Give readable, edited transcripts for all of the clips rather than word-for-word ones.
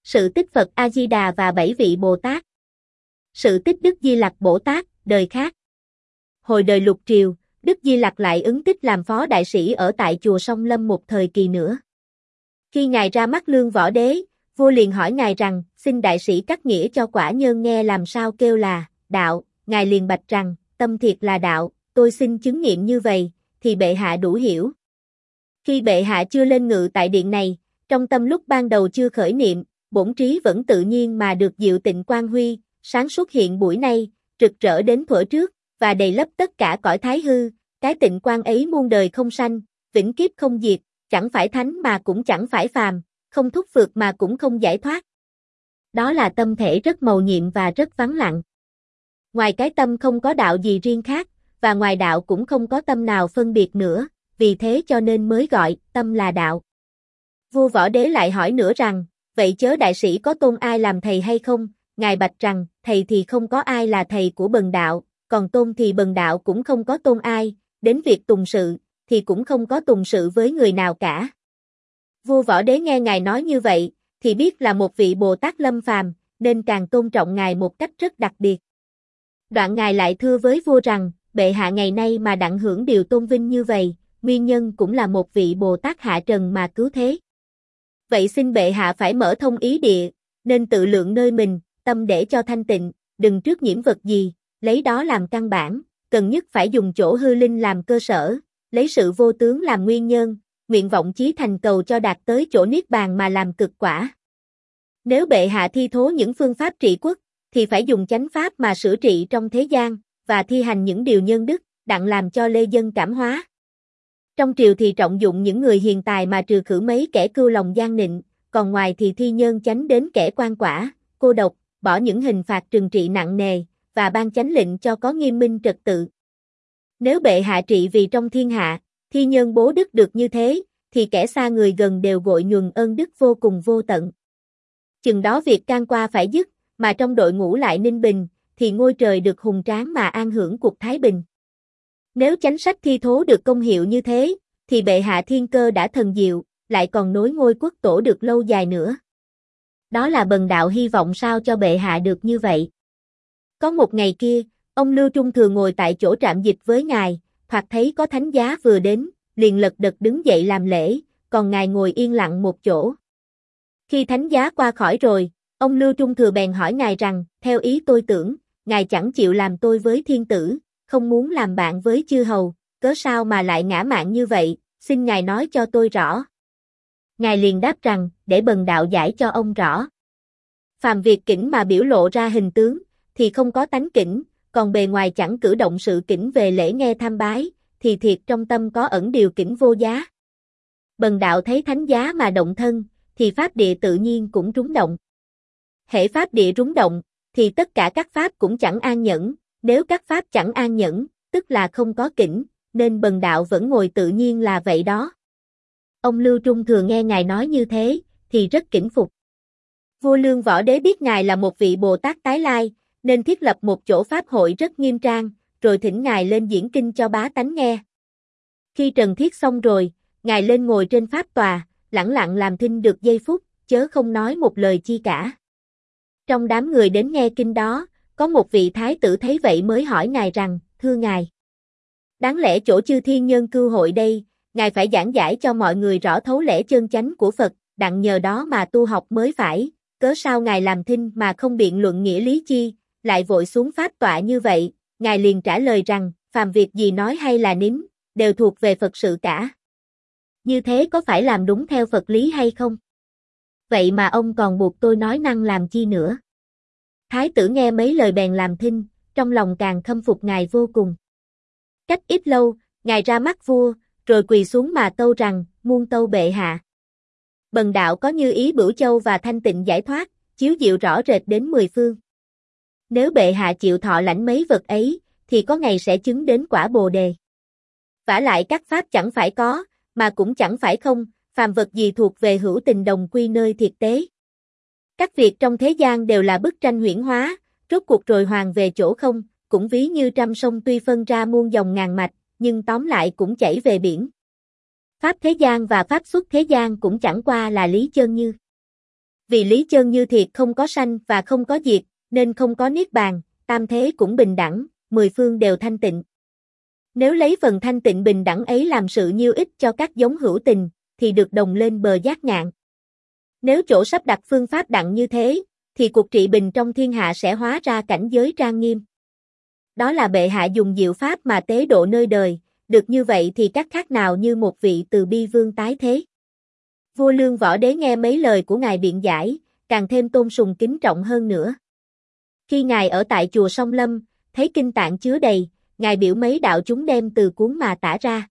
Sự tích Phật A-di-đà và 7 vị Bồ Tát. Sự tích Đức Di Lặc Bồ Tát, đời khác. Hồi đời Lục Triều, Đức Di Lặc lại ứng tích làm phó đại sĩ ở tại chùa Song Lâm một thời kỳ nữa. Khi ngài ra mắt Lương Võ Đế, vua liền hỏi ngài rằng, xin đại sĩ cắt nghĩa cho quả nhân nghe làm sao kêu là đạo. Ngài liền bạch rằng, tâm thiệt là đạo, tôi xin chứng nghiệm như vậy, thì bệ hạ đủ hiểu. Khi bệ hạ chưa lên ngự tại điện này, trong tâm lúc ban đầu chưa khởi niệm, bổn trí vẫn tự nhiên mà được diệu tịnh quang huy, sáng suốt hiện buổi nay, rực rỡ đến thuở trước, và đầy lấp tất cả cõi thái hư, cái tịnh quang ấy muôn đời không sanh, vĩnh kiếp không diệt, chẳng phải thánh mà cũng chẳng phải phàm, không thúc phược mà cũng không giải thoát. Đó là tâm thể rất mầu nhiệm và rất vắng lặng. Ngoài cái tâm không có đạo gì riêng khác, và ngoài đạo cũng không có tâm nào phân biệt nữa, vì thế cho nên mới gọi tâm là đạo. Vua Võ Đế lại hỏi nữa rằng, vậy chớ đại sĩ có tôn ai làm thầy hay không? Ngài bạch rằng, thầy thì không có ai là thầy của bần đạo, còn tôn thì bần đạo cũng không có tôn ai, đến việc tùng sự, thì cũng không có tùng sự với người nào cả. Vua Võ Đế nghe ngài nói như vậy, thì biết là một vị Bồ Tát lâm phàm, nên càng tôn trọng ngài một cách rất đặc biệt. Đoạn ngài lại thưa với vua rằng, bệ hạ ngày nay mà đặng hưởng điều tôn vinh như vậy, nguyên nhân cũng là một vị Bồ Tát hạ trần mà cứu thế. Vậy xin bệ hạ phải mở thông ý địa, nên tự lượng nơi mình, tâm để cho thanh tịnh, đừng trước nhiễm vật gì, lấy đó làm căn bản, cần nhất phải dùng chỗ hư linh làm cơ sở, lấy sự vô tướng làm nguyên nhân, nguyện vọng chí thành cầu cho đạt tới chỗ niết bàn mà làm cực quả. Nếu bệ hạ thi thố những phương pháp trị quốc, thì phải dùng chánh pháp mà sửa trị trong thế gian, và thi hành những điều nhân đức, đặng làm cho lê dân cảm hóa. Trong triều thì trọng dụng những người hiền tài mà trừ khử mấy kẻ cưu lòng gian nịnh, còn ngoài thì thi nhân chánh đến kẻ quan quả, cô độc, bỏ những hình phạt trừng trị nặng nề, và ban chánh lệnh cho có nghiêm minh trật tự. Nếu bệ hạ trị vì trong thiên hạ, thi nhân bố đức được như thế, thì kẻ xa người gần đều gội nhuần ơn đức vô cùng vô tận. Chừng đó việc can qua phải dứt, mà trong đội ngũ lại ninh bình, thì ngôi trời được hùng tráng mà an hưởng cuộc thái bình. Nếu chánh sách thi thố được công hiệu như thế, thì bệ hạ thiên cơ đã thần diệu, lại còn nối ngôi quốc tổ được lâu dài nữa. Đó là bần đạo hy vọng sao cho bệ hạ được như vậy. Có một ngày kia, ông Lưu Trung Thừa ngồi tại chỗ trạm dịch với ngài, thoạt thấy có thánh giá vừa đến, liền lật đật đứng dậy làm lễ, còn ngài ngồi yên lặng một chỗ. Khi thánh giá qua khỏi rồi, ông Lưu Trung Thừa bèn hỏi ngài rằng, theo ý tôi tưởng, ngài chẳng chịu làm tôi với thiên tử, không muốn làm bạn với chư hầu, cớ sao mà lại ngã mạn như vậy, xin ngài nói cho tôi rõ. Ngài liền đáp rằng, để bần đạo giải cho ông rõ. Phàm việc kỉnh mà biểu lộ ra hình tướng, thì không có tánh kỉnh, còn bề ngoài chẳng cử động sự kỉnh về lễ nghe tham bái, thì thiệt trong tâm có ẩn điều kỉnh vô giá. Bần đạo thấy thánh giá mà động thân, thì pháp địa tự nhiên cũng rúng động. Hễ pháp địa rúng động, thì tất cả các pháp cũng chẳng an nhẫn, nếu các pháp chẳng an nhẫn, tức là không có kỉnh, nên bần đạo vẫn ngồi tự nhiên là vậy đó. Ông Lưu Trung Thừa nghe ngài nói như thế, thì rất kính phục. Vua Lương Võ Đế biết ngài là một vị Bồ Tát tái lai, nên thiết lập một chỗ pháp hội rất nghiêm trang, rồi thỉnh ngài lên diễn kinh cho bá tánh nghe. Khi trần thiết xong rồi, ngài lên ngồi trên pháp tòa, lẳng lặng làm thinh được giây phút, chớ không nói một lời chi cả. Trong đám người đến nghe kinh đó, có một vị thái tử thấy vậy mới hỏi ngài rằng, thưa ngài, đáng lẽ chỗ chư thiên nhân cưu hội đây, ngài phải giảng giải cho mọi người rõ thấu lẽ chân chánh của Phật, đặng nhờ đó mà tu học mới phải, cớ sao ngài làm thinh mà không biện luận nghĩa lý chi, lại vội xuống pháp tọa như vậy. Ngài liền trả lời rằng, phàm việc gì nói hay là nín, đều thuộc về Phật sự cả. Như thế có phải làm đúng theo Phật lý hay không? Vậy mà ông còn buộc tôi nói năng làm chi nữa? Thái tử nghe mấy lời bèn làm thinh, trong lòng càng khâm phục ngài vô cùng. Cách ít lâu, ngài ra mắt vua, rồi quỳ xuống mà tâu rằng, muôn tâu bệ hạ. Bần đạo có như ý Bửu Châu và thanh tịnh giải thoát, chiếu diệu rõ rệt đến 10 phương. Nếu bệ hạ chịu thọ lãnh mấy vật ấy, thì có ngày sẽ chứng đến quả Bồ đề. Vả lại các pháp chẳng phải có, mà cũng chẳng phải không, phàm vật gì thuộc về hữu tình đồng quy nơi thiệt tế. Các việc trong thế gian đều là bức tranh huyễn hóa, rốt cuộc rồi hoàn về chỗ không, cũng ví như trăm sông tuy phân ra muôn dòng ngàn mạch, nhưng tóm lại cũng chảy về biển. Pháp thế gian và pháp xuất thế gian cũng chẳng qua là lý chân như. Vì lý chân như thiệt không có sanh và không có diệt, nên không có niết bàn, tam thế cũng bình đẳng, mười phương đều thanh tịnh. Nếu lấy phần thanh tịnh bình đẳng ấy làm sự nhiêu ích cho các giống hữu tình, thì được đồng lên bờ giác ngạn. Nếu chỗ sắp đặt phương pháp đặng như thế, thì cuộc trị bình trong thiên hạ sẽ hóa ra cảnh giới trang nghiêm. Đó là bệ hạ dùng diệu pháp mà tế độ nơi đời, được như vậy thì các khác nào như một vị từ bi vương tái thế. Vua Lương Võ Đế nghe mấy lời của ngài biện giải, càng thêm tôn sùng kính trọng hơn nữa. Khi ngài ở tại chùa Song Lâm, thấy kinh tạng chứa đầy, ngài biểu mấy đạo chúng đem từ cuốn mà tả ra.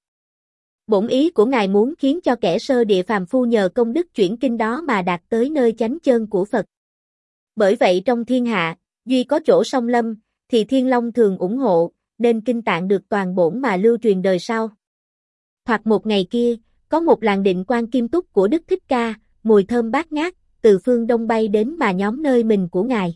Bổn ý của ngài muốn khiến cho kẻ sơ địa phàm phu nhờ công đức chuyển kinh đó mà đạt tới nơi chánh chân của Phật. Bởi vậy trong thiên hạ, duy có chỗ Song Lâm, thì Thiên Long thường ủng hộ, nên kinh tạng được toàn bổn mà lưu truyền đời sau. Hoặc một ngày kia, có một làng định quan kim túc của Đức Thích Ca, mùi thơm bát ngát, từ phương đông bay đến mà nhóm nơi mình của ngài.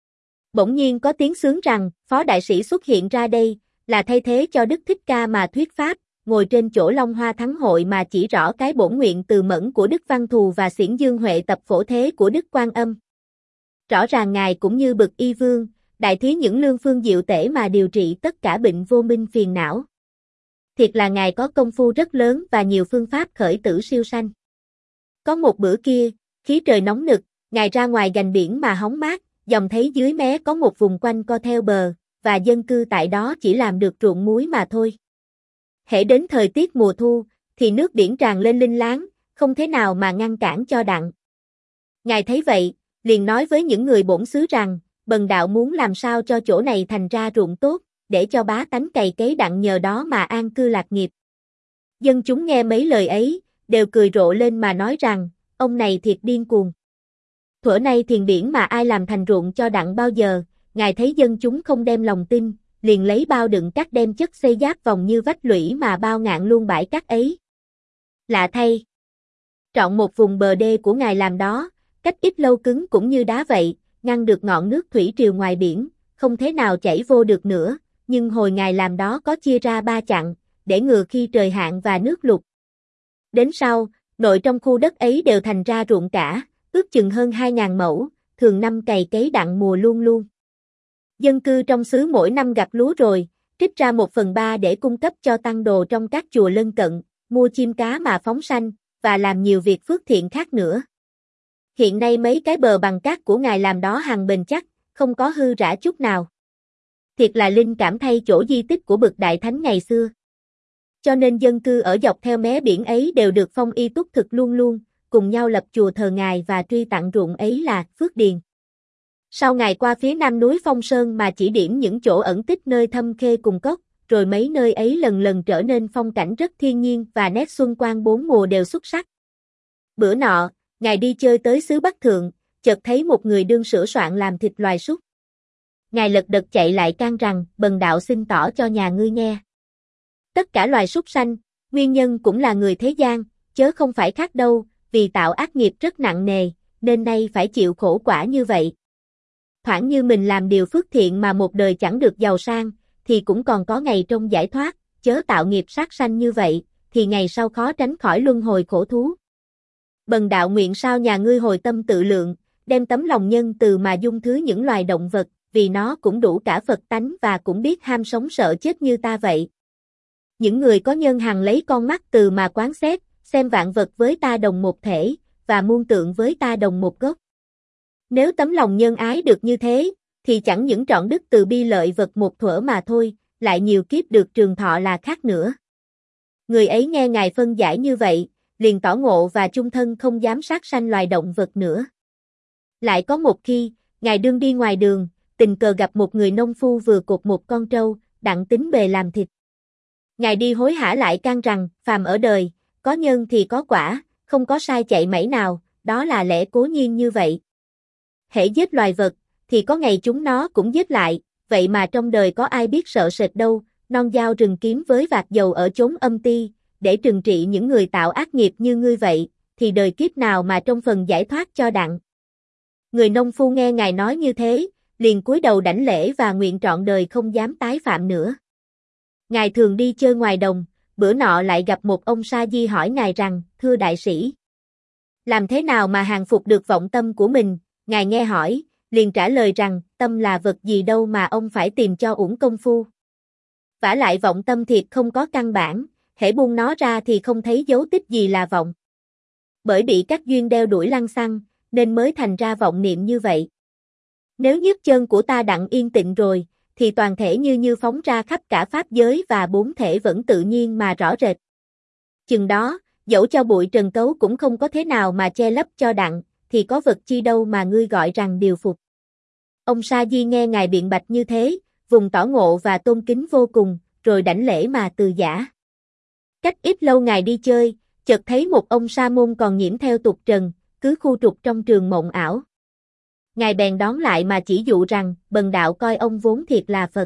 Bỗng nhiên có tiếng xướng rằng, Phó Đại Sĩ xuất hiện ra đây, là thay thế cho Đức Thích Ca mà thuyết pháp, ngồi trên chỗ Long Hoa Thắng Hội mà chỉ rõ cái bổn nguyện từ mẫn của Đức Văn Thù và xiển Dương Huệ tập phổ thế của Đức Quan Âm. Rõ ràng ngài cũng như bậc y vương, đại thí những lương phương diệu tể mà điều trị tất cả bệnh vô minh phiền não. Thiệt là ngài có công phu rất lớn và nhiều phương pháp khởi tử siêu sanh. Có một bữa kia, khí trời nóng nực, ngài ra ngoài gành biển mà hóng mát, dòng thấy dưới mé có một vùng quanh co theo bờ, và dân cư tại đó chỉ làm được ruộng muối mà thôi. Hễ đến thời tiết mùa thu, thì nước biển tràn lên linh láng, không thế nào mà ngăn cản cho đặng. Ngài thấy vậy, liền nói với những người bổn xứ rằng, bần đạo muốn làm sao cho chỗ này thành ra ruộng tốt, để cho bá tánh cày cấy đặng nhờ đó mà an cư lạc nghiệp. Dân chúng nghe mấy lời ấy, đều cười rộ lên mà nói rằng, ông này thiệt điên cuồng. Thuở nay thiền biển mà ai làm thành ruộng cho đặng bao giờ, ngài thấy dân chúng không đem lòng tin, liền lấy bao đựng cát đem chất xây giáp vòng như vách lũy mà bao ngạn luôn bãi cát ấy. Lạ thay, trọn một vùng bờ đê của ngài làm đó, cách ít lâu cứng cũng như đá vậy, ngăn được ngọn nước thủy triều ngoài biển, không thế nào chảy vô được nữa, nhưng hồi ngài làm đó có chia ra 3 chặng, để ngừa khi trời hạn và nước lụt. Đến sau, nội trong khu đất ấy đều thành ra ruộng cả, ước chừng hơn 2.000 mẫu, thường năm cày cấy đặng mùa luôn luôn. Dân cư trong xứ mỗi năm gặt lúa rồi, trích ra 1/3 để cung cấp cho tăng đồ trong các chùa lân cận, mua chim cá mà phóng sanh, và làm nhiều việc phước thiện khác nữa. Hiện nay mấy cái bờ bằng cát của ngài làm đó hằng bền chắc, không có hư rã chút nào. Thiệt là linh cảm thay chỗ di tích của bậc đại thánh ngày xưa. Cho nên dân cư ở dọc theo mé biển ấy đều được phong y túc thực luôn luôn, cùng nhau lập chùa thờ ngài và truy tặng ruộng ấy là Phước Điền. Sau ngài qua phía nam núi Phong Sơn mà chỉ điểm những chỗ ẩn tích nơi thâm khê cùng cốc, rồi mấy nơi ấy lần lần trở nên phong cảnh rất thiên nhiên và nét xuân quang 4 mùa đều xuất sắc. Bữa nọ, ngài đi chơi tới xứ Bắc Thượng, chợt thấy một người đương sửa soạn làm thịt loài súc. Ngài lật đật chạy lại can rằng, bần đạo xin tỏ cho nhà ngươi nghe. Tất cả loài súc sanh, nguyên nhân cũng là người thế gian, chớ không phải khác đâu, vì tạo ác nghiệp rất nặng nề, nên nay phải chịu khổ quả như vậy. Thoảng như mình làm điều phước thiện mà một đời chẳng được giàu sang, thì cũng còn có ngày trong giải thoát, chớ tạo nghiệp sát sanh như vậy, thì ngày sau khó tránh khỏi luân hồi khổ thú. Bần đạo nguyện sao nhà ngươi hồi tâm tự lượng, đem tấm lòng nhân từ mà dung thứ những loài động vật, vì nó cũng đủ cả Phật tánh và cũng biết ham sống sợ chết như ta vậy. Những người có nhân hằng lấy con mắt từ mà quán xét, xem vạn vật với ta đồng một thể, và muôn tượng với ta đồng một gốc. Nếu tấm lòng nhân ái được như thế, thì chẳng những trọn đức từ bi lợi vật một thuở mà thôi, lại nhiều kiếp được trường thọ là khác nữa. Người ấy nghe ngài phân giải như vậy, liền tỏ ngộ và chung thân không dám sát sanh loài động vật nữa. Lại có một khi, ngài đương đi ngoài đường, tình cờ gặp một người nông phu vừa cột một con trâu, đặng tính bề làm thịt. Ngài đi hối hả lại can rằng, phàm ở đời, có nhân thì có quả, không có sai chạy mảy nào, đó là lẽ cố nhiên như vậy. Hễ giết loài vật, thì có ngày chúng nó cũng giết lại, vậy mà trong đời có ai biết sợ sệt đâu, non dao rừng kiếm với vạt dầu ở chốn âm ti, để trừng trị những người tạo ác nghiệp như ngươi vậy, thì đời kiếp nào mà trong phần giải thoát cho đặng. Người nông phu nghe ngài nói như thế, liền cúi đầu đảnh lễ và nguyện trọn đời không dám tái phạm nữa. Ngài thường đi chơi ngoài đồng, bữa nọ lại gặp một ông sa di hỏi ngài rằng, thưa đại sĩ, Làm thế nào mà hàng phục được vọng tâm của mình? Ngài nghe hỏi, liền trả lời rằng, tâm là vật gì đâu mà ông phải tìm cho uổng công phu. Vả lại vọng tâm thiệt không có căn bản, hễ buông nó ra thì không thấy dấu tích gì là vọng. Bởi bị các duyên đeo đuổi lăng xăng, nên mới thành ra vọng niệm như vậy. Nếu nhức chân của ta đặng yên tịnh rồi, thì toàn thể như phóng ra khắp cả pháp giới và bốn thể vẫn tự nhiên mà rõ rệt. Chừng đó, dẫu cho bụi trần cấu cũng không có thế nào mà che lấp cho đặng, thì có vật chi đâu mà ngươi gọi rằng điều phục. Ông Sa Di nghe ngài biện bạch như thế, vùng tỏ ngộ và tôn kính vô cùng, rồi đảnh lễ mà từ giã. Cách ít lâu ngài đi chơi, chợt thấy một ông sa môn còn nhiễm theo tục trần, cứ khu trục trong trường mộng ảo. Ngài bèn đón lại mà chỉ dụ rằng, bần đạo coi ông vốn thiệt là Phật.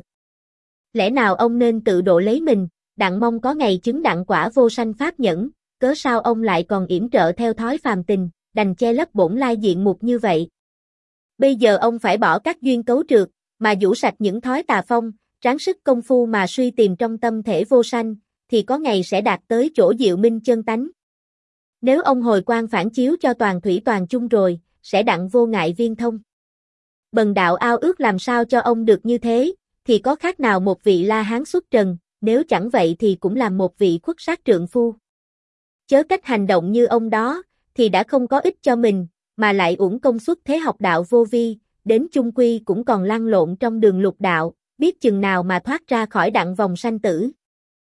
Lẽ nào ông nên tự độ lấy mình, đặng mong có ngày chứng đặng quả vô sanh pháp nhẫn, cớ sao ông lại còn yểm trợ theo thói phàm tình, đành che lấp bổn lai diện mục như vậy. Bây giờ ông phải bỏ các duyên cấu trượt, mà vũ sạch những thói tà phong, ráng sức công phu mà suy tìm trong tâm thể vô sanh, thì có ngày sẽ đạt tới chỗ diệu minh chân tánh. Nếu ông hồi quang phản chiếu cho toàn thủy toàn chung rồi, sẽ đặng vô ngại viên thông. Bần đạo ao ước làm sao cho ông được như thế, thì có khác nào một vị La Hán xuất trần, nếu chẳng vậy thì cũng là một vị khuất sát trượng phu. Chớ cách hành động như ông đó, thì đã không có ích cho mình, mà lại uổng công suất thế học đạo vô vi, đến chung quy cũng còn lăn lộn trong đường lục đạo, biết chừng nào mà thoát ra khỏi đặng vòng sanh tử.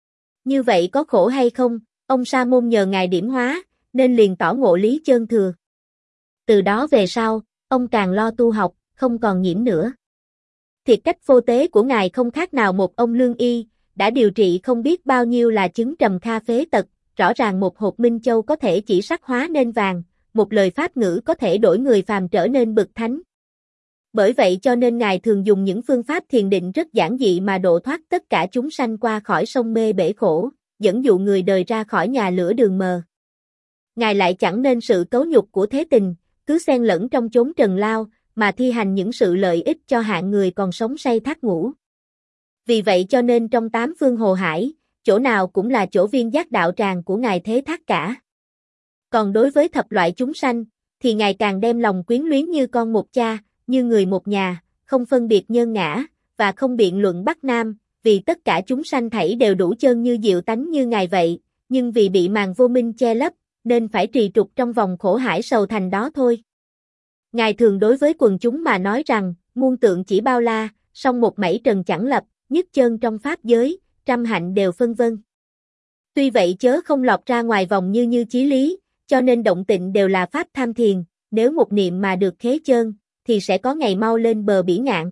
Như vậy có khổ hay không? Ông Sa môn nhờ ngài điểm hóa, nên liền tỏ ngộ lý chơn thừa. Từ đó về sau, ông càng lo tu học, không còn nhiễm nữa. Thiệt cách vô tế của ngài không khác nào một ông lương y, đã điều trị không biết bao nhiêu là chứng trầm kha phế tật, rõ ràng một hột minh châu có thể chỉ sắc hóa nên vàng, một lời pháp ngữ có thể đổi người phàm trở nên bậc thánh. Bởi vậy cho nên ngài thường dùng những phương pháp thiền định rất giản dị mà độ thoát tất cả chúng sanh qua khỏi sông mê bể khổ, dẫn dụ người đời ra khỏi nhà lửa đường mờ. Ngài lại chẳng nên sự cấu nhục của thế tình, cứ xen lẫn trong chốn trần lao, mà thi hành những sự lợi ích cho hạng người còn sống say thác ngủ. Vì vậy cho nên trong tám phương hồ hải, chỗ nào cũng là chỗ viên giác đạo tràng của ngài thế thác cả. Còn đối với thập loại chúng sanh, thì ngài càng đem lòng quyến luyến như con một cha, như người một nhà, không phân biệt nhân ngã, và không biện luận bắc nam, vì tất cả chúng sanh thảy đều đủ chân như diệu tánh như ngài vậy, nhưng vì bị màn vô minh che lấp, nên phải trì trục trong vòng khổ hải sầu thành đó thôi. Ngài thường đối với quần chúng mà nói rằng, muôn tượng chỉ bao la, song một mảy trần chẳng lập, nhất chân trong pháp giới, trăm hạnh đều phân vân. Tuy vậy chớ không lọt ra ngoài vòng như chí lý, cho nên động tịnh đều là pháp tham thiền, nếu một niệm mà được khế chân, thì sẽ có ngày mau lên bờ bỉ ngạn.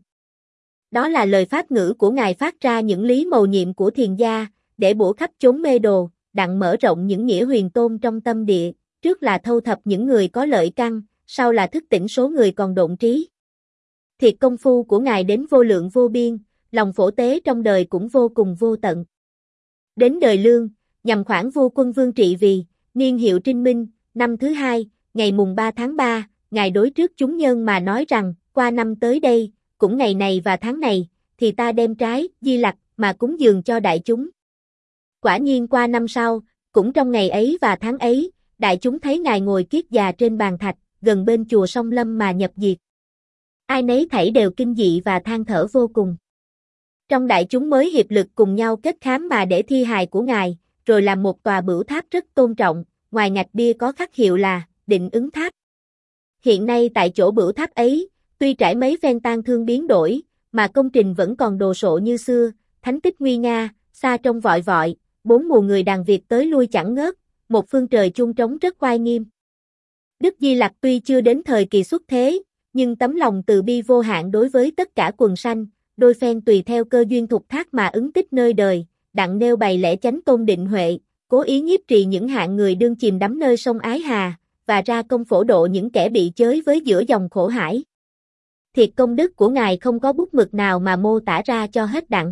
Đó là lời pháp ngữ của ngài phát ra những lý mầu nhiệm của thiền gia, để bổ khắp chốn mê đồ, đặng mở rộng những nghĩa huyền tôn trong tâm địa, trước là thâu thập những người có lợi căn, sau là thức tỉnh số người còn độn trí. Thiệt công phu của ngài đến vô lượng vô biên, lòng phổ tế trong đời cũng vô cùng vô tận. Đến đời Lương, nhằm khoảng vua quân Vương trị vì, niên hiệu Trinh Minh, năm thứ 2, ngày mùng 3 tháng 3, ngài đối trước chúng nhân mà nói rằng, qua năm tới đây, cũng ngày này và tháng này, thì ta đem trái, di lặc, mà cúng dường cho đại chúng. Quả nhiên qua năm sau, cũng trong ngày ấy và tháng ấy, đại chúng thấy ngài ngồi kiết già trên bàn thạch, gần bên chùa Sông Lâm mà nhập diệt. Ai nấy thảy đều kinh dị và than thở vô cùng. Trong đại chúng mới hiệp lực cùng nhau kết khám mà để thi hài của ngài, rồi làm một tòa bửu tháp rất tôn trọng, ngoài ngạch bia có khắc hiệu là Định Ứng Tháp. Hiện nay tại chỗ bửu tháp ấy, tuy trải mấy phen tang thương biến đổi, mà công trình vẫn còn đồ sộ như xưa, thánh tích nguy nga, xa trông vọi vọi, bốn mùa người đàn Việt tới lui chẳng ngớt, một phương trời chuông trống rất oai nghiêm. Đức Di Lặc tuy chưa đến thời kỳ xuất thế, nhưng tấm lòng từ bi vô hạn đối với tất cả quần sanh, đôi phen tùy theo cơ duyên thục thác mà ứng tích nơi đời, đặng nêu bày lẽ chánh tôn định huệ, cố ý nhiếp trì những hạng người đương chìm đắm nơi sông Ái Hà, và ra công phổ độ những kẻ bị chới với giữa dòng khổ hải. Thiệt công đức của ngài không có bút mực nào mà mô tả ra cho hết đặng.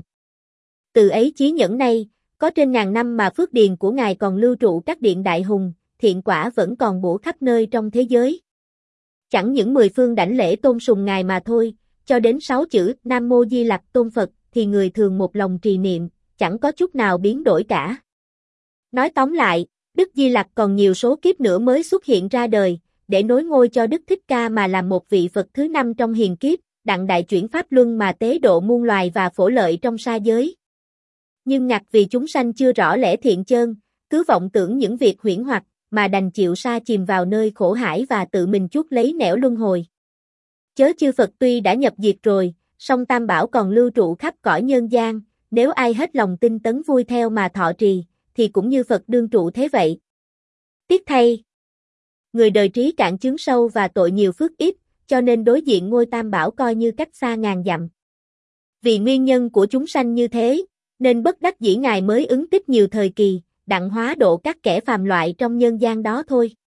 Từ ấy chí nhẫn nay, có trên ngàn năm mà phước điền của ngài còn lưu trụ các điện đại hùng, thiện quả vẫn còn bủa khắp nơi trong thế giới. Chẳng những 10 phương đảnh lễ tôn sùng ngài mà thôi, cho đến 6 chữ Nam Mô Di Lặc Tôn Phật thì người thường một lòng trì niệm, chẳng có chút nào biến đổi cả. Nói tóm lại, Đức Di Lặc còn nhiều số kiếp nữa mới xuất hiện ra đời, để nối ngôi cho Đức Thích Ca mà làm một vị Phật thứ 5 trong hiền kiếp, đặng đại chuyển pháp luân mà tế độ muôn loài và phổ lợi trong sa giới. Nhưng ngặt vì chúng sanh chưa rõ lẽ thiện chơn, cứ vọng tưởng những việc huyễn hoặc, mà đành chịu sa chìm vào nơi khổ hải và tự mình chuốc lấy nẻo luân hồi. Chớ chư Phật tuy đã nhập diệt rồi, song Tam Bảo còn lưu trụ khắp cõi nhân gian, nếu ai hết lòng tinh tấn vui theo mà thọ trì, thì cũng như Phật đương trụ thế vậy. Tiếc thay, người đời trí cạn chướng sâu và tội nhiều phước ít, cho nên đối diện ngôi Tam Bảo coi như cách xa ngàn dặm. Vì nguyên nhân của chúng sanh như thế, nên bất đắc dĩ Ngài mới ứng tích nhiều thời kỳ, đặng hóa độ các kẻ phàm loại trong nhân gian đó thôi.